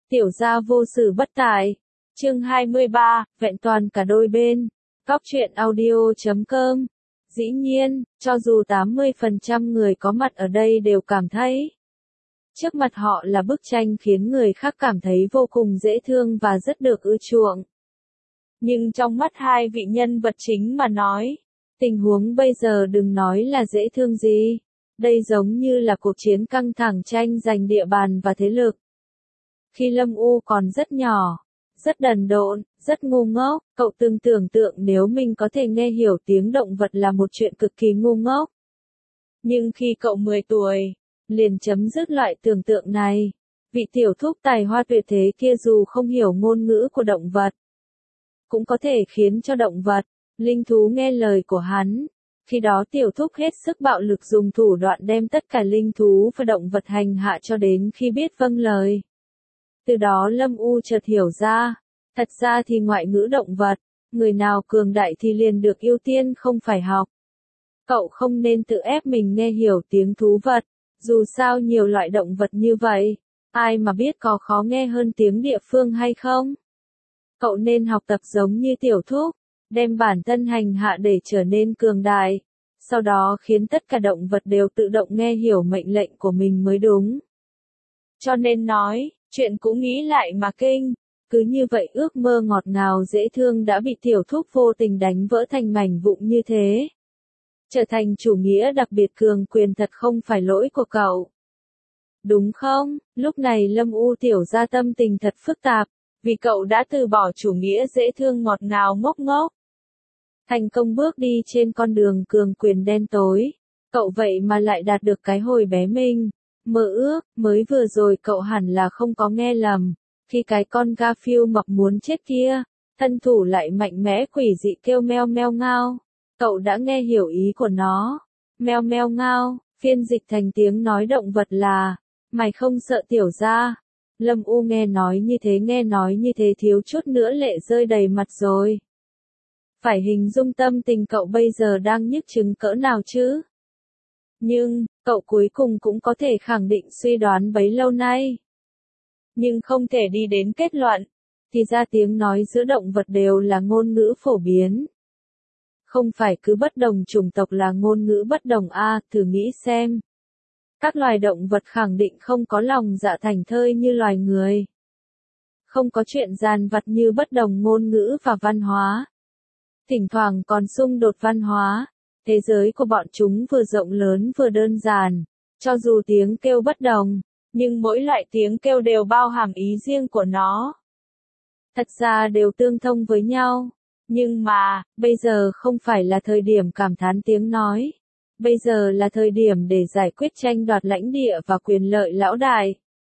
Tiểu gia vô sự bất tài. Chương 23, vẹn toàn cả đôi bên. Góc truyện audio.com. Dĩ nhiên, cho dù 80% người có mặt ở đây đều cảm thấy trước mặt họ là bức tranh khiến người khác cảm thấy vô cùng dễ thương và rất được ưa chuộng. Nhưng trong mắt hai vị nhân vật chính mà nói, tình huống bây giờ đừng nói là dễ thương gì. Đây giống như là cuộc chiến căng thẳng tranh giành địa bàn và thế lực. Khi Lâm U còn rất nhỏ, rất đần độn, rất ngu ngốc, cậu từng tưởng tượng nếu mình có thể nghe hiểu tiếng động vật là một chuyện cực kỳ ngu ngốc. Nhưng khi cậu 10 tuổi, liền chấm dứt loại tưởng tượng này. Vị tiểu thúc tài hoa tuyệt thế kia dù không hiểu ngôn ngữ của động vật, cũng có thể khiến cho động vật, linh thú nghe lời của hắn. Khi đó tiểu thúc hết sức bạo lực dùng thủ đoạn đem tất cả linh thú và động vật hành hạ cho đến khi biết vâng lời. Từ đó Lâm U chợt hiểu ra, thật ra thì ngoại ngữ động vật, người nào cường đại thì liền được ưu tiên không phải học. Cậu không nên tự ép mình nghe hiểu tiếng thú vật, dù sao nhiều loại động vật như vậy, ai mà biết có khó nghe hơn tiếng địa phương hay không. Cậu nên học tập giống như tiểu thúc, đem bản thân hành hạ để trở nên cường đại, sau đó khiến tất cả động vật đều tự động nghe hiểu mệnh lệnh của mình mới đúng. Cho nên nói, chuyện cũng nghĩ lại mà kinh, cứ như vậy ước mơ ngọt ngào dễ thương đã bị tiểu thúc vô tình đánh vỡ thành mảnh vụn như thế. Trở thành chủ nghĩa đặc biệt cường quyền thật không phải lỗi của cậu. Đúng không? Lúc này Lâm U tiểu ra tâm tình thật phức tạp, vì cậu đã từ bỏ chủ nghĩa dễ thương ngọt ngào ngốc ngốc. Thành công bước đi trên con đường cường quyền đen tối, cậu vậy mà lại đạt được cái hồi bé mình mơ ước. Mới vừa rồi cậu hẳn là không có nghe lầm, khi cái con Garfield mập muốn chết kia, thân thủ lại mạnh mẽ quỷ dị kêu meo meo ngao, cậu đã nghe hiểu ý của nó. Meo meo ngao, phiên dịch thành tiếng nói động vật là, mày không sợ tiểu gia. Lâm U nghe nói như thế thiếu chút nữa lệ rơi đầy mặt rồi. Phải hình dung tâm tình cậu bây giờ đang nhức chứng cỡ nào chứ? Nhưng, cậu cuối cùng cũng có thể khẳng định suy đoán bấy lâu nay. Nhưng không thể đi đến kết luận, thì ra tiếng nói giữa động vật đều là ngôn ngữ phổ biến. Không phải cứ bất đồng chủng tộc là ngôn ngữ bất đồng thử nghĩ xem. Các loài động vật khẳng định không có lòng dạ thành thơi như loài người. Không có chuyện dàn vặt như bất đồng ngôn ngữ và văn hóa. Thỉnh thoảng còn xung đột văn hóa. Thế giới của bọn chúng vừa rộng lớn vừa đơn giản, cho dù tiếng kêu bất đồng, nhưng mỗi loại tiếng kêu đều bao hàm ý riêng của nó. Thật ra đều tương thông với nhau, nhưng mà, bây giờ không phải là thời điểm cảm thán tiếng nói. Bây giờ là thời điểm để giải quyết tranh đoạt lãnh địa và quyền lợi lão đại.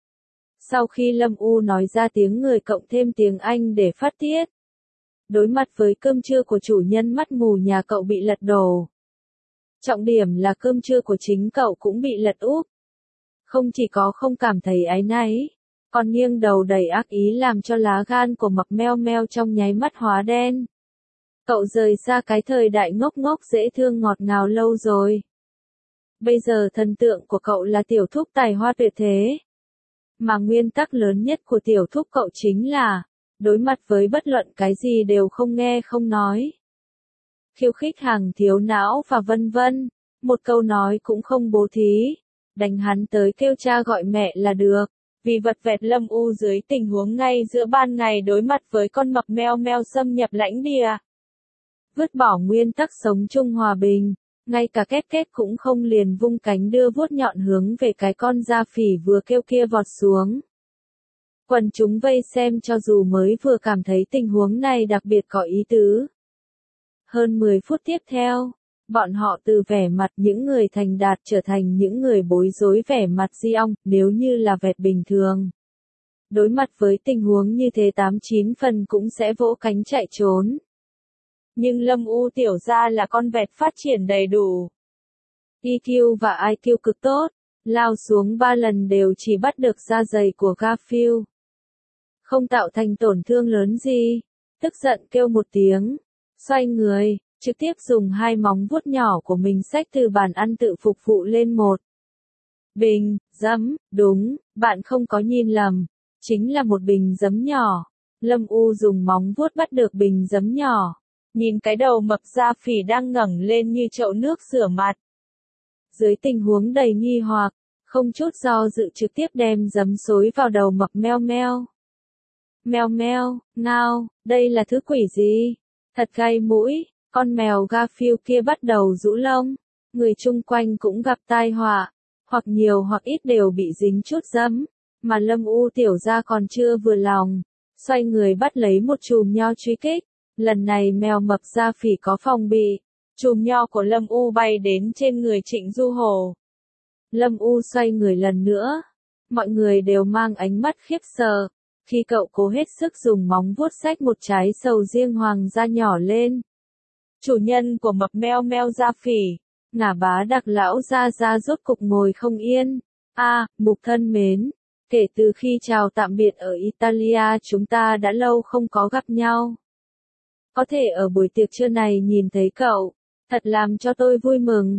Sau khi Lâm U nói ra tiếng người cộng thêm tiếng Anh để phát tiết, đối mặt với cơm trưa của chủ nhân mắt mù nhà cậu bị lật đổ. Trọng điểm là cơm trưa của chính cậu cũng bị lật úp. Không chỉ có không cảm thấy áy náy, còn nghiêng đầu đầy ác ý làm cho lá gan của mập meo meo trong nháy mắt hóa đen. Cậu rời xa cái thời đại ngốc ngốc dễ thương ngọt ngào lâu rồi. Bây giờ thần tượng của cậu là tiểu thúc tài hoa tuyệt thế. Mà nguyên tắc lớn nhất của tiểu thúc cậu chính là, đối mặt với bất luận cái gì đều không nghe không nói. Khiêu khích hàng thiếu não và vân vân, một câu nói cũng không bố thí, đánh hắn tới kêu cha gọi mẹ là được, vì vật vẹt Lâm U dưới tình huống ngay giữa ban ngày đối mặt với con mập meo meo xâm nhập lãnh địa. Vứt bỏ nguyên tắc sống chung hòa bình, ngay cả két két cũng không liền vung cánh đưa vuốt nhọn hướng về cái con da phỉ vừa kêu kia vọt xuống. Quần chúng vây xem cho dù mới vừa cảm thấy tình huống này đặc biệt có ý tứ. Hơn 10 phút tiếp theo, bọn họ từ vẻ mặt những người thành đạt trở thành những người bối rối vẻ mặt di ong, nếu như là vẹt bình thường. Đối mặt với tình huống như thế 89 phần cũng sẽ vỗ cánh chạy trốn. Nhưng Lâm U tiểu ra là con vẹt phát triển đầy đủ. EQ và IQ cực tốt, lao xuống 3 lần đều chỉ bắt được da dày của Garfield. Không tạo thành tổn thương lớn gì, tức giận kêu một tiếng, xoay người, trực tiếp dùng 2 móng vuốt nhỏ của mình xách từ bàn ăn tự phục vụ lên một bình, đúng, bạn không có nhìn lầm, chính là một bình giấm nhỏ. Lâm U dùng móng vuốt bắt được bình giấm nhỏ. Nhìn cái đầu mập da phì đang ngẩng lên như chậu nước rửa mặt. Dưới tình huống đầy nghi hoặc, không chút do dự trực tiếp đem giấm xối vào đầu mập meo meo. Meo meo, ngao, đây là thứ quỷ gì? Thật gai mũi, con mèo Garfield kia bắt đầu rũ lông. Người chung quanh cũng gặp tai họa, hoặc nhiều hoặc ít đều bị dính chút giấm, mà Lâm U tiểu gia còn chưa vừa lòng. Xoay người bắt lấy một chùm nho truy kích. Lần này mèo mập da phì có phòng bị. Chùm nho của Lâm U bay đến trên người Trịnh Du Hồ. Lâm U xoay người lần nữa. Mọi người đều mang ánh mắt khiếp sợ. Khi cậu cố hết sức dùng móng vuốt xách một trái sầu riêng hoàng gia nhỏ lên. Chủ nhân của mập meo meo da phì, Ngả Bá Đặc lão gia gia rốt cục ngồi không yên. Mục thân mến. Kể từ khi chào tạm biệt ở Italia chúng ta đã lâu không có gặp nhau. Có thể ở buổi tiệc trưa này nhìn thấy cậu, thật làm cho tôi vui mừng.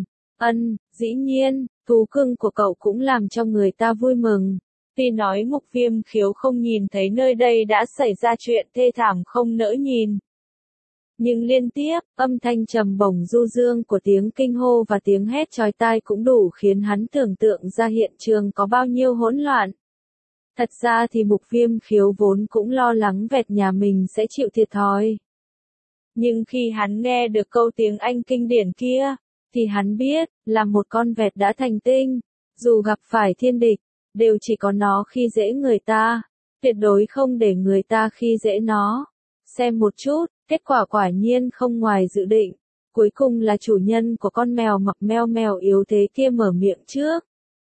Dĩ nhiên, thú cưng của cậu cũng làm cho người ta vui mừng. Tuy nói Mục Viêm Khiếu không nhìn thấy nơi đây đã xảy ra chuyện thê thảm không nỡ nhìn. Nhưng liên tiếp, âm thanh trầm bổng du dương của tiếng kinh hô và tiếng hét chói tai cũng đủ khiến hắn tưởng tượng ra hiện trường có bao nhiêu hỗn loạn. Thật ra thì Mục Viêm Khiếu vốn cũng lo lắng vẹt nhà mình sẽ chịu thiệt thòi. Nhưng khi hắn nghe được câu tiếng Anh kinh điển kia, thì hắn biết, là một con vẹt đã thành tinh, dù gặp phải thiên địch, đều chỉ có nó khi dễ người ta, tuyệt đối không để người ta khi dễ nó. Xem một chút, kết quả quả nhiên không ngoài dự định, cuối cùng là chủ nhân của con mèo mập meo mèo yếu thế kia mở miệng trước.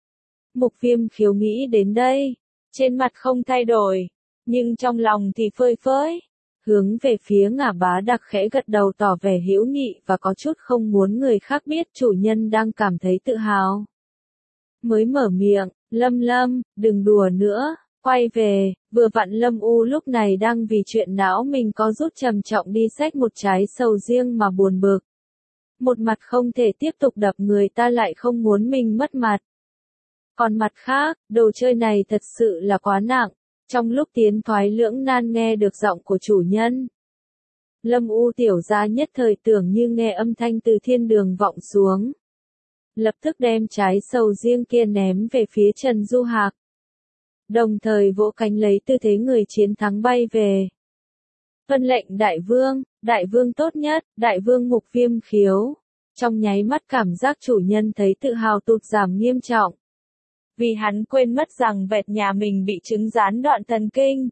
Mục Viêm Khiếu nghĩ đến đây, trên mặt không thay đổi, nhưng trong lòng thì phơi phới. Hướng về phía Ngả Bá Đặc khẽ gật đầu tỏ vẻ hữu nghị và có chút không muốn người khác biết chủ nhân đang cảm thấy tự hào. Mới mở miệng, Lâm, đừng đùa nữa, quay về, vừa vặn Lâm U lúc này đang vì chuyện não mình có rút trầm trọng đi xách một trái sầu riêng mà buồn bực. Một mặt không thể tiếp tục đập người ta lại không muốn mình mất mặt. Còn mặt khác, đồ chơi này thật sự là quá nặng. Trong lúc tiến thoái lưỡng nan nghe được giọng của chủ nhân, Lâm U tiểu gia nhất thời tưởng như nghe âm thanh từ thiên đường vọng xuống. Lập tức đem trái sầu riêng kia ném về phía Trần Du Hạc. Đồng thời vỗ cánh lấy tư thế người chiến thắng bay về. Tuân lệnh đại vương tốt nhất, đại vương Mục Viêm Khiếu. Trong nháy mắt cảm giác chủ nhân thấy tự hào tụt giảm nghiêm trọng. Vì hắn quên mất rằng vẹt nhà mình bị chứng gián đoạn thần kinh.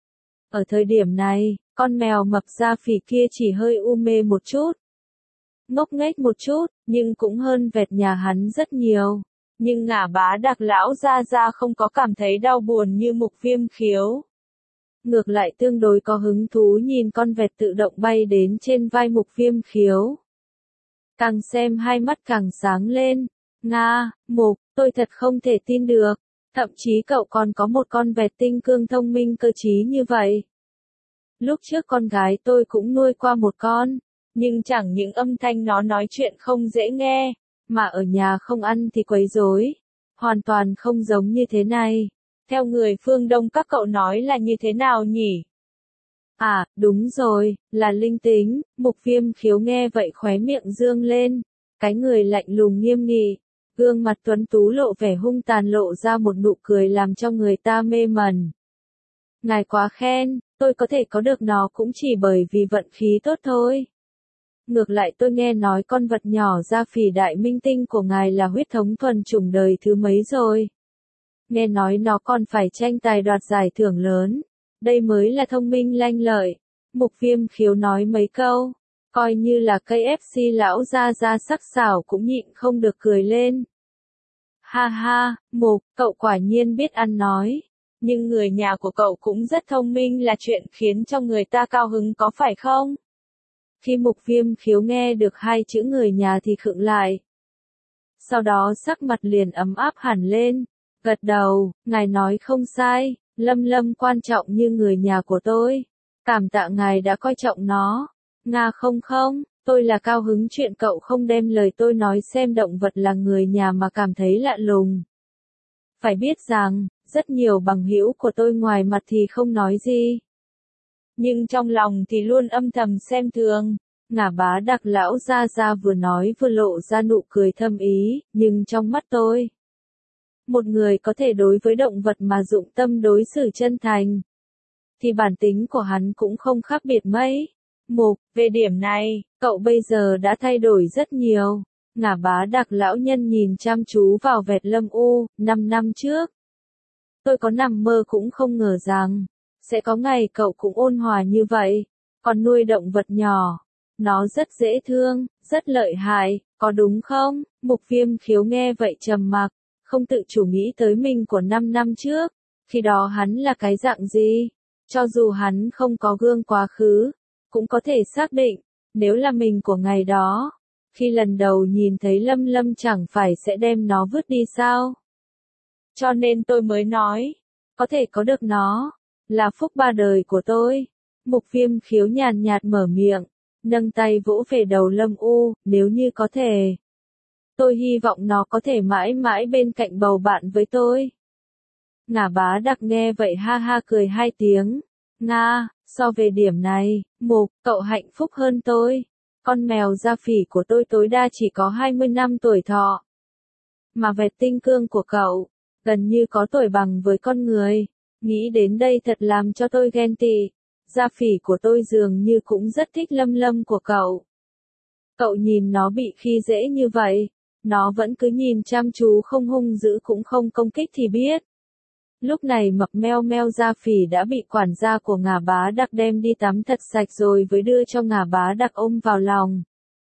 Ở thời điểm này, con mèo mập da phì kia chỉ hơi u mê một chút. Ngốc nghếch một chút, nhưng cũng hơn vẹt nhà hắn rất nhiều. Nhưng Ngả Bá Đặc lão gia không có cảm thấy đau buồn như Mục Viêm Khiếu. Ngược lại tương đối có hứng thú nhìn con vẹt tự động bay đến trên vai Mục Viêm Khiếu. Càng xem hai mắt càng sáng lên. Mục, tôi thật không thể tin được. Thậm chí cậu còn có một con vẹt tinh cương thông minh cơ trí như vậy. Lúc trước con gái tôi cũng nuôi qua một con. Nhưng chẳng những âm thanh nó nói chuyện không dễ nghe, mà ở nhà không ăn thì quấy rối. Hoàn toàn không giống như thế này. Theo người phương Đông các cậu nói là như thế nào nhỉ? Đúng rồi, là linh tính. Mục Viêm Khiếu nghe vậy khóe miệng dương lên. Cái người lạnh lùng nghiêm nghị. Gương mặt tuấn tú lộ vẻ hung tàn lộ ra một nụ cười làm cho người ta mê mẩn. Ngài quá khen, tôi có thể có được nó cũng chỉ bởi vì vận khí tốt thôi. Ngược lại tôi nghe nói con vật nhỏ da phì đại minh tinh của ngài là huyết thống thuần chủng đời thứ mấy rồi. Nghe nói nó còn phải tranh tài đoạt giải thưởng lớn. Đây mới là thông minh lanh lợi. Mục Viêm Khiếu nói mấy câu. Coi như là KFC lão gia sắc sảo cũng nhịn không được cười lên. Ha, Mục, cậu quả nhiên biết ăn nói. Nhưng người nhà của cậu cũng rất thông minh là chuyện khiến cho người ta cao hứng có phải không? Khi Mục Viêm Khiếu nghe được hai chữ người nhà thì khựng lại. Sau đó sắc mặt liền ấm áp hẳn lên. Gật đầu, ngài nói không sai, Lâm quan trọng như người nhà của tôi. Cảm tạ ngài đã coi trọng nó. Không, tôi là cao hứng chuyện cậu không đem lời tôi nói xem động vật là người nhà mà cảm thấy lạ lùng. Phải biết rằng, Rất nhiều bằng hữu của tôi ngoài mặt thì không nói gì, nhưng trong lòng thì luôn âm thầm xem thường. Ngả Bá Đặc lão gia gia vừa nói vừa lộ ra nụ cười thâm ý, nhưng trong mắt tôi, một người có thể đối với động vật mà dụng tâm đối xử chân thành, thì bản tính của hắn cũng không khác biệt mấy. Mục, về điểm này, cậu bây giờ đã thay đổi rất nhiều. Ngả Bá Đặc lão nhân nhìn chăm chú vào vẹt Lâm U. 5 năm trước, tôi có nằm mơ cũng không ngờ rằng sẽ có ngày cậu cũng ôn hòa như vậy. Còn nuôi động vật nhỏ, nó rất dễ thương, rất lợi hại, có đúng không? Mục Viêm Khiếu nghe vậy trầm mặc, không tự chủ nghĩ tới mình của 5 năm trước, khi đó hắn là cái dạng gì? Cho dù hắn không có gương quá khứ, cũng có thể xác định, nếu là mình của ngày đó, khi lần đầu nhìn thấy Lâm Lâm chẳng phải sẽ đem nó vứt đi sao? Cho nên tôi mới nói, có thể có được nó, là phúc ba đời của tôi. Mục Viêm Khiếu nhàn nhạt mở miệng, nâng tay vỗ về đầu Lâm U, nếu như có thể. Tôi hy vọng nó có thể mãi mãi bên cạnh bầu bạn với tôi. Ngả Bá Đặc nghe vậy ha ha cười hai tiếng. Nga, so về điểm này, Mục, cậu hạnh phúc hơn tôi. Con mèo da phỉ của tôi tối đa chỉ có 20 năm tuổi thọ. Mà vẹt tinh cương của cậu, gần như có tuổi bằng với con người. Nghĩ đến đây thật làm cho tôi ghen tị. Da phỉ của tôi dường như cũng rất thích Lâm Lâm của cậu. Cậu nhìn nó bị khi dễ như vậy, nó vẫn cứ nhìn chăm chú không hung dữ cũng không công kích thì biết. Lúc này Mập Meo Meo da phỉ đã bị quản gia của Ngả Bá Đặc đem đi tắm thật sạch rồi với đưa cho Ngả Bá Đặc ôm vào lòng.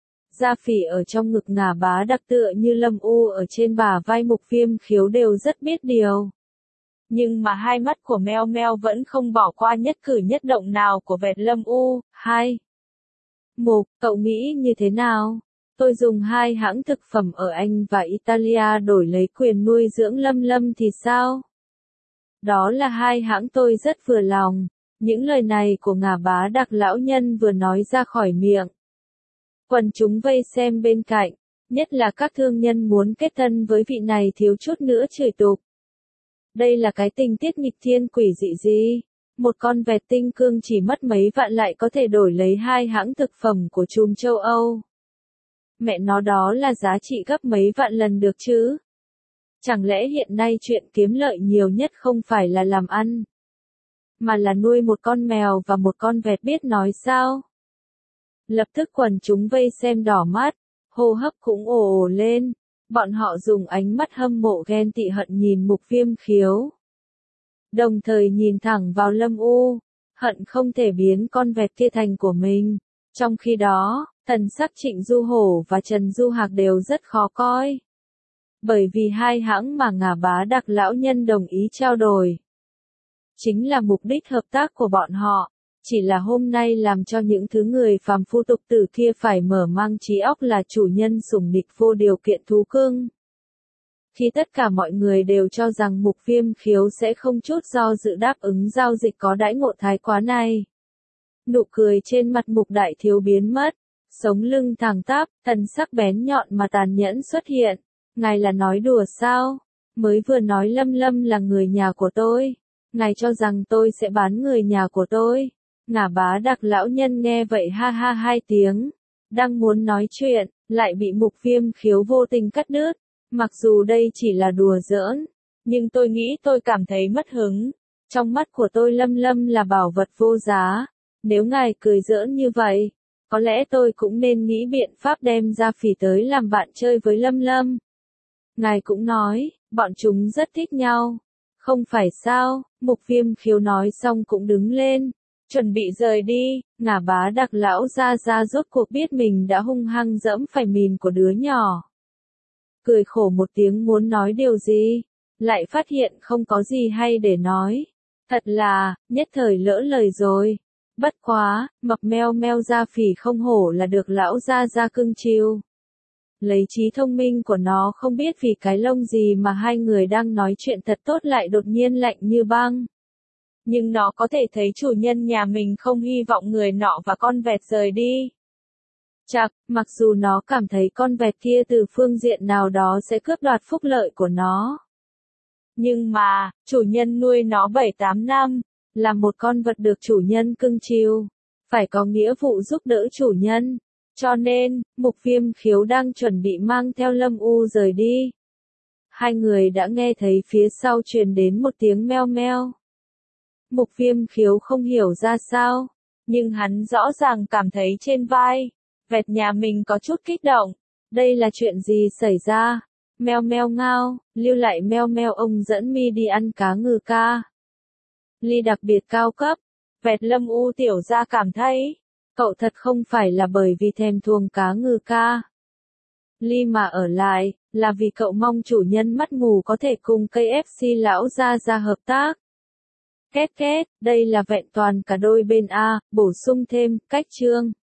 Da phỉ ở trong ngực Ngả Bá Đặc tựa như Lâm U ở trên bả vai Mục Viêm Khiếu đều rất biết điều. Nhưng mà hai mắt của Meo Meo vẫn không bỏ qua nhất cử nhất động nào của vẹt Lâm U. Mục, cậu nghĩ như thế nào? Tôi dùng 2 hãng thực phẩm ở Anh và Italia đổi lấy quyền nuôi dưỡng Lâm Lâm thì sao? Đó là 2 hãng tôi rất vừa lòng. Những lời này của Ngả Bá Đặc lão nhân vừa nói ra khỏi miệng. Quần chúng vây xem bên cạnh, nhất là các thương nhân muốn kết thân với vị này thiếu chút nữa chửi tục. Đây là cái tình tiết nghịch thiên quỷ dị gì? Một con vẹt tinh cương chỉ mất mấy vạn lại có thể đổi lấy 2 hãng thực phẩm của chùm châu Âu. Mẹ nó đó là giá trị gấp mấy vạn lần được chứ? Chẳng lẽ hiện nay chuyện kiếm lợi nhiều nhất không phải là làm ăn, mà là nuôi một con mèo và một con vẹt biết nói sao? Lập tức quần chúng vây xem đỏ mắt, hô hấp cũng ồ ồ lên. Bọn họ dùng ánh mắt hâm mộ ghen tị hận nhìn Mục Viêm Khiếu. Đồng thời nhìn thẳng vào Lâm U, hận không thể biến con vẹt kia thành của mình. Trong khi đó, thần sắc Trịnh Du Hổ và Trần Du Hạc đều rất khó coi. Bởi vì 2 hãng mà Ngả Bá Đặc lão nhân đồng ý trao đổi, chính là mục đích hợp tác của bọn họ. Chỉ là hôm nay làm cho những thứ người phàm phu tục tử kia phải mở mang trí óc là chủ nhân sủng địch vô điều kiện thú cưng. Khi tất cả mọi người đều cho rằng Mục Viêm Khiếu sẽ không chút do dự đáp ứng giao dịch có đãi ngộ thái quá này. Nụ cười trên mặt Mục Đại Thiếu biến mất, sống lưng thẳng tắp, thần sắc bén nhọn mà tàn nhẫn xuất hiện. Ngài là nói đùa sao? Mới vừa nói Lâm Lâm là người nhà của tôi. Ngài cho rằng tôi sẽ bán người nhà của tôi. Ngả Bá Đặc lão nhân nghe vậy ha ha 2 tiếng. Đang muốn nói chuyện, lại bị Mục Viêm Khiếu vô tình cắt đứt. Mặc dù đây chỉ là đùa giỡn, nhưng tôi nghĩ tôi cảm thấy mất hứng. Trong mắt của tôi Lâm Lâm là bảo vật vô giá. Nếu ngài cười giỡn như vậy, có lẽ tôi cũng nên nghĩ biện pháp đem ra phỉ tới làm bạn chơi với Lâm Lâm. Ngài cũng nói, bọn chúng rất thích nhau. Không phải sao? Mục Viêm Khiếu nói xong cũng đứng lên, chuẩn bị rời đi. Ngả Bá Đặc lão ra rốt cuộc biết mình đã hung hăng dẫm phải mìn của đứa nhỏ. Cười khổ một tiếng muốn nói điều gì, lại phát hiện không có gì hay để nói. Thật là, nhất thời lỡ lời rồi. Bất quá, Mập Meo Meo da phỉ không hổ là được lão ra cưng chiều. Lấy trí thông minh của nó không biết vì cái lông gì mà hai người đang nói chuyện thật tốt lại đột nhiên lạnh như băng. Nhưng nó có thể thấy chủ nhân nhà mình không hy vọng người nọ và con vẹt rời đi. Chạc, mặc dù nó cảm thấy con vẹt kia từ phương diện nào đó sẽ cướp đoạt phúc lợi của nó. Nhưng mà, chủ nhân nuôi nó 7-8 năm, là một con vật được chủ nhân cưng chiều, phải có nghĩa vụ giúp đỡ chủ nhân. Cho nên, Mục Viêm Khiếu đang chuẩn bị mang theo Lâm U rời đi. Hai người đã nghe thấy phía sau truyền đến một tiếng meo meo. Mục Viêm Khiếu không hiểu ra sao, nhưng hắn rõ ràng cảm thấy trên vai, vẹt nhà mình có chút kích động. Đây là chuyện gì xảy ra? Meo meo ngao, lưu lại meo meo ông dẫn mi đi ăn cá ngừ ca. Ly đặc biệt cao cấp, vẹt Lâm U tiểu ra cảm thấy, cậu thật không phải là bởi vì thèm thuồng cá ngừ ca. Ly mà ở lại, là vì cậu mong chủ nhân mắt mù có thể cùng KFC lão ra hợp tác. Két két, đây là vẹn toàn cả đôi bên A, bổ sung thêm, cách chương.